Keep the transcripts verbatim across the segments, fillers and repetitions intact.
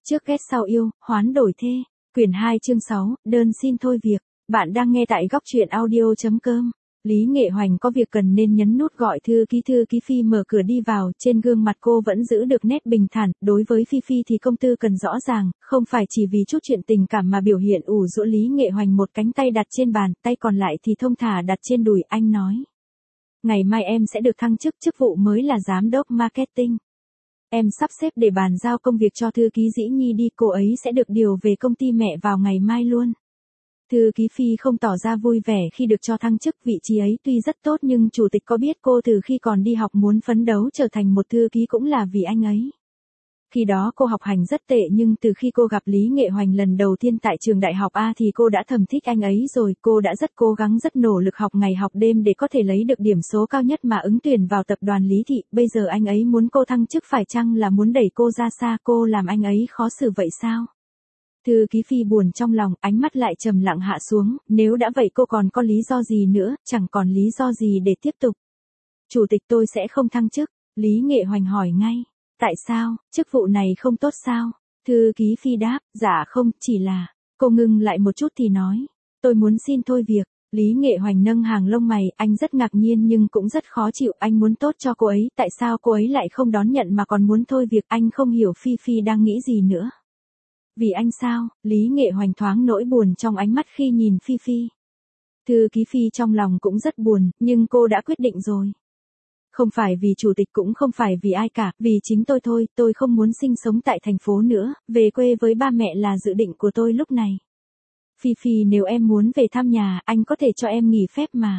Trước ghét sau yêu, hoán đổi thê. Quyển hai chương sáu, đơn xin thôi việc. Bạn đang nghe tại góc truyện audio chấm com. Lý Nghệ Hoành có việc cần nên nhấn nút gọi thư ký thư ký Phi mở cửa đi vào, trên gương mặt cô vẫn giữ được nét bình thản, đối với Phi Phi thì công tư cần rõ ràng, không phải chỉ vì chút chuyện tình cảm mà biểu hiện ủ rũ. Lý Nghệ Hoành một cánh tay đặt trên bàn, tay còn lại thì thông thả đặt trên đùi, anh nói. Ngày mai em sẽ được thăng chức, chức vụ mới là giám đốc marketing. Em sắp xếp để bàn giao công việc cho thư ký Dĩ Nhi đi, cô ấy sẽ được điều về công ty mẹ vào ngày mai luôn. Thư ký Phi không tỏ ra vui vẻ khi được cho thăng chức, vị trí ấy tuy rất tốt nhưng chủ tịch có biết cô từ khi còn đi học muốn phấn đấu trở thành một thư ký cũng là vì anh ấy. Khi đó cô học hành rất tệ nhưng từ khi cô gặp Lý Nghệ Hoành lần đầu tiên tại trường đại học A thì cô đã thầm thích anh ấy rồi, cô đã rất cố gắng rất nỗ lực học ngày học đêm để có thể lấy được điểm số cao nhất mà ứng tuyển vào tập đoàn Lý Thị, bây giờ anh ấy muốn cô thăng chức, phải chăng là muốn đẩy cô ra xa, cô làm anh ấy khó xử vậy sao? Thư ký Phi buồn trong lòng, ánh mắt lại trầm lặng hạ xuống, nếu đã vậy cô còn có lý do gì nữa, chẳng còn lý do gì để tiếp tục. Chủ tịch, tôi sẽ không thăng chức. Lý Nghệ Hoành hỏi ngay. Tại sao, chức vụ này không tốt sao? Thư ký Phi đáp, dạ không, chỉ là, cô ngưng lại một chút thì nói, tôi muốn xin thôi việc. Lý Nghệ Hoành nâng hàng lông mày, anh rất ngạc nhiên nhưng cũng rất khó chịu, anh muốn tốt cho cô ấy, tại sao cô ấy lại không đón nhận mà còn muốn thôi việc, anh không hiểu Phi Phi đang nghĩ gì nữa. Vì anh sao? Lý Nghệ Hoành thoáng nỗi buồn trong ánh mắt khi nhìn Phi Phi. Thư ký Phi trong lòng cũng rất buồn, nhưng cô đã quyết định rồi. Không phải vì chủ tịch cũng không phải vì ai cả, vì chính tôi thôi, tôi không muốn sinh sống tại thành phố nữa, về quê với ba mẹ là dự định của tôi lúc này. Phi Phi, nếu em muốn về thăm nhà, anh có thể cho em nghỉ phép mà.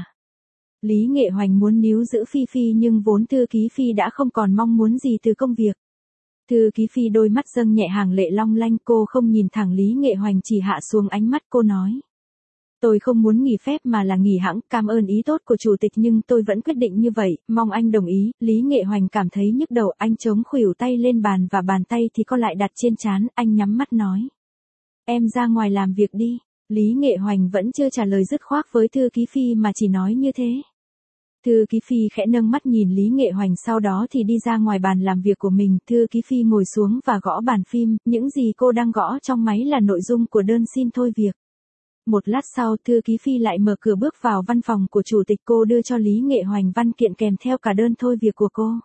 Lý Nghệ Hoành muốn níu giữ Phi Phi nhưng vốn thư ký Phi đã không còn mong muốn gì từ công việc. Thư ký Phi đôi mắt dâng nhẹ hàng lệ long lanh, cô không nhìn thẳng Lý Nghệ Hoành, chỉ hạ xuống ánh mắt, cô nói. Tôi không muốn nghỉ phép mà là nghỉ hãng, cảm ơn ý tốt của chủ tịch nhưng tôi vẫn quyết định như vậy, mong anh đồng ý. Lý Nghệ Hoành cảm thấy nhức đầu, anh chống khuỷu tay lên bàn và bàn tay thì co lại đặt trên trán, anh nhắm mắt nói. Em ra ngoài làm việc đi. Lý Nghệ Hoành vẫn chưa trả lời dứt khoát với thư ký Phi mà chỉ nói như thế. Thư ký Phi khẽ nâng mắt nhìn Lý Nghệ Hoành, sau đó thì đi ra ngoài bàn làm việc của mình. Thư ký Phi ngồi xuống và gõ bàn phím, những gì cô đang gõ trong máy là nội dung của đơn xin thôi việc. Một lát sau, thư ký Phi lại mở cửa bước vào văn phòng của chủ tịch, cô đưa cho Lý Nghệ Hoành văn kiện kèm theo cả đơn thôi việc của cô.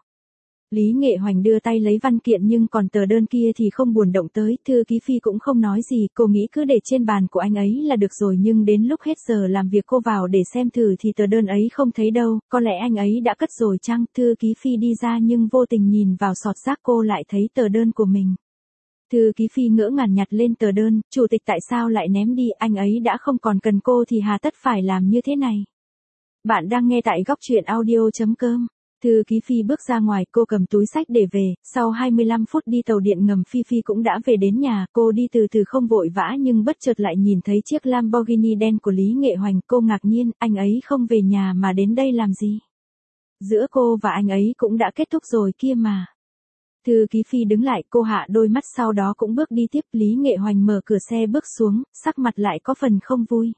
Lý Nghệ Hoành đưa tay lấy văn kiện nhưng còn tờ đơn kia thì không buồn động tới, thư ký Phi cũng không nói gì, cô nghĩ cứ để trên bàn của anh ấy là được rồi, nhưng đến lúc hết giờ làm việc cô vào để xem thử thì tờ đơn ấy không thấy đâu, có lẽ anh ấy đã cất rồi chăng? Thư ký Phi đi ra nhưng vô tình nhìn vào sọt rác cô lại thấy tờ đơn của mình. Thư ký Phi ngỡ ngàng nhặt lên tờ đơn, chủ tịch tại sao lại ném đi, anh ấy đã không còn cần cô thì hà tất phải làm như thế này. Bạn đang nghe tại góc truyện audio chấm com. Thư ký Phi bước ra ngoài, cô cầm túi xách để về, sau hai mươi lăm phút đi tàu điện ngầm Phi Phi cũng đã về đến nhà, cô đi từ từ không vội vã nhưng bất chợt lại nhìn thấy chiếc Lamborghini đen của Lý Nghệ Hoành, cô ngạc nhiên, anh ấy không về nhà mà đến đây làm gì? Giữa cô và anh ấy cũng đã kết thúc rồi kia mà. Thư ký Phi đứng lại, cô hạ đôi mắt sau đó cũng bước đi tiếp. Lý Nghệ Hoành mở cửa xe bước xuống, sắc mặt lại có phần không vui.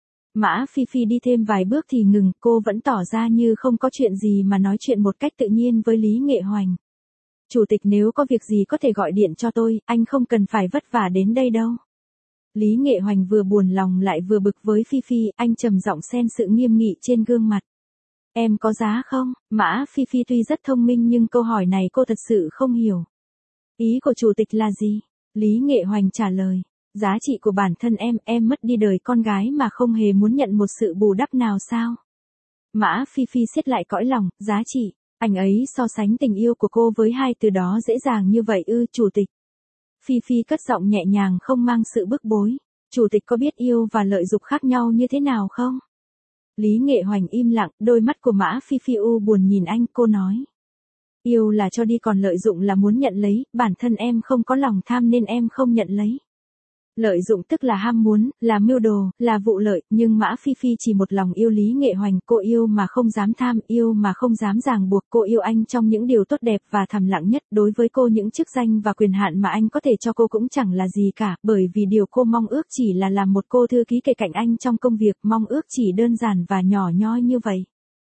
Mã Phi Phi đi thêm vài bước thì ngừng, cô vẫn tỏ ra như không có chuyện gì mà nói chuyện một cách tự nhiên với Lý Nghệ Hoành. Chủ tịch, nếu có việc gì có thể gọi điện cho tôi, anh không cần phải vất vả đến đây đâu. Lý Nghệ Hoành vừa buồn lòng lại vừa bực với Phi Phi, anh trầm giọng xen sự nghiêm nghị trên gương mặt. Em có giá không? Mã Phi Phi tuy rất thông minh nhưng câu hỏi này cô thật sự không hiểu. Ý của chủ tịch là gì? Lý Nghệ Hoành trả lời. Giá trị của bản thân em, em mất đi đời con gái mà không hề muốn nhận một sự bù đắp nào sao? Mã Phi Phi siết lại cõi lòng, giá trị. Anh ấy so sánh tình yêu của cô với hai từ đó dễ dàng như vậy ư? Chủ tịch. Phi Phi cất giọng nhẹ nhàng không mang sự bức bối. Chủ tịch có biết yêu và lợi dụng khác nhau như thế nào không? Lý Nghệ Hoành im lặng, đôi mắt của Mã Phi Phi u buồn nhìn anh, cô nói. Yêu là cho đi, còn lợi dụng là muốn nhận lấy, bản thân em không có lòng tham nên em không nhận lấy. Lợi dụng tức là ham muốn, là mưu đồ, là vụ lợi, nhưng Mã Phi Phi chỉ một lòng yêu Lý Nghệ Hoành, cô yêu mà không dám tham, yêu mà không dám ràng buộc, cô yêu anh trong những điều tốt đẹp và thầm lặng nhất, đối với cô những chức danh và quyền hạn mà anh có thể cho cô cũng chẳng là gì cả, bởi vì điều cô mong ước chỉ là làm một cô thư ký kề cạnh anh trong công việc, mong ước chỉ đơn giản và nhỏ nhoi như vậy.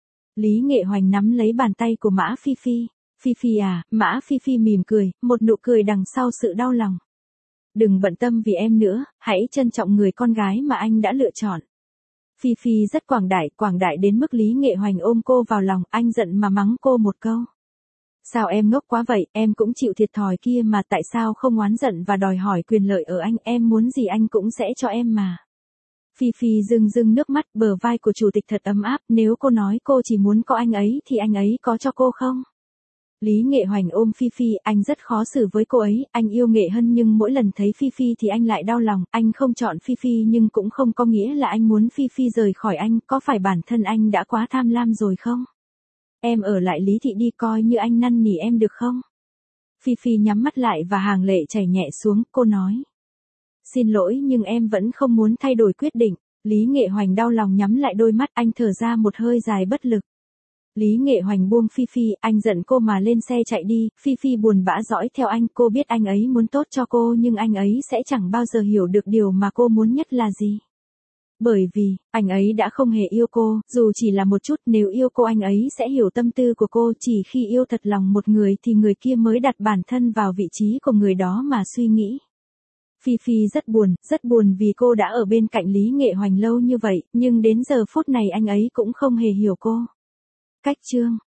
Lý Nghệ Hoành nắm lấy bàn tay của Mã Phi Phi. Phi Phi à, Mã Phi Phi mỉm cười, một nụ cười đằng sau sự đau lòng. Đừng bận tâm vì em nữa, hãy trân trọng người con gái mà anh đã lựa chọn. Phi Phi rất quảng đại, quảng đại đến mức Lý Nghệ Hoành ôm cô vào lòng, anh giận mà mắng cô một câu. Sao em ngốc quá vậy, em cũng chịu thiệt thòi kia mà, tại sao không oán giận và đòi hỏi quyền lợi ở anh, em muốn gì anh cũng sẽ cho em mà. Phi Phi rưng rưng nước mắt, bờ vai của chủ tịch thật ấm áp, nếu cô nói cô chỉ muốn có anh ấy thì anh ấy có cho cô không? Lý Nghệ Hoành ôm Phi Phi, anh rất khó xử với cô ấy, anh yêu Nghệ Hân nhưng mỗi lần thấy Phi Phi thì anh lại đau lòng, anh không chọn Phi Phi nhưng cũng không có nghĩa là anh muốn Phi Phi rời khỏi anh, có phải bản thân anh đã quá tham lam rồi không? Em ở lại Lý Thị đi, coi như anh năn nỉ em được không? Phi Phi nhắm mắt lại và hàng lệ chảy nhẹ xuống, cô nói. Xin lỗi nhưng em vẫn không muốn thay đổi quyết định. Lý Nghệ Hoành đau lòng nhắm lại đôi mắt, anh thở ra một hơi dài bất lực. Lý Nghệ Hoành buông Phi Phi, anh giận cô mà lên xe chạy đi, Phi Phi buồn bã dõi theo anh, cô biết anh ấy muốn tốt cho cô nhưng anh ấy sẽ chẳng bao giờ hiểu được điều mà cô muốn nhất là gì. Bởi vì, anh ấy đã không hề yêu cô, dù chỉ là một chút, nếu yêu cô anh ấy sẽ hiểu tâm tư của cô, chỉ khi yêu thật lòng một người thì người kia mới đặt bản thân vào vị trí của người đó mà suy nghĩ. Phi Phi rất buồn, rất buồn vì cô đã ở bên cạnh Lý Nghệ Hoành lâu như vậy, nhưng đến giờ phút này anh ấy cũng không hề hiểu cô. Cách chương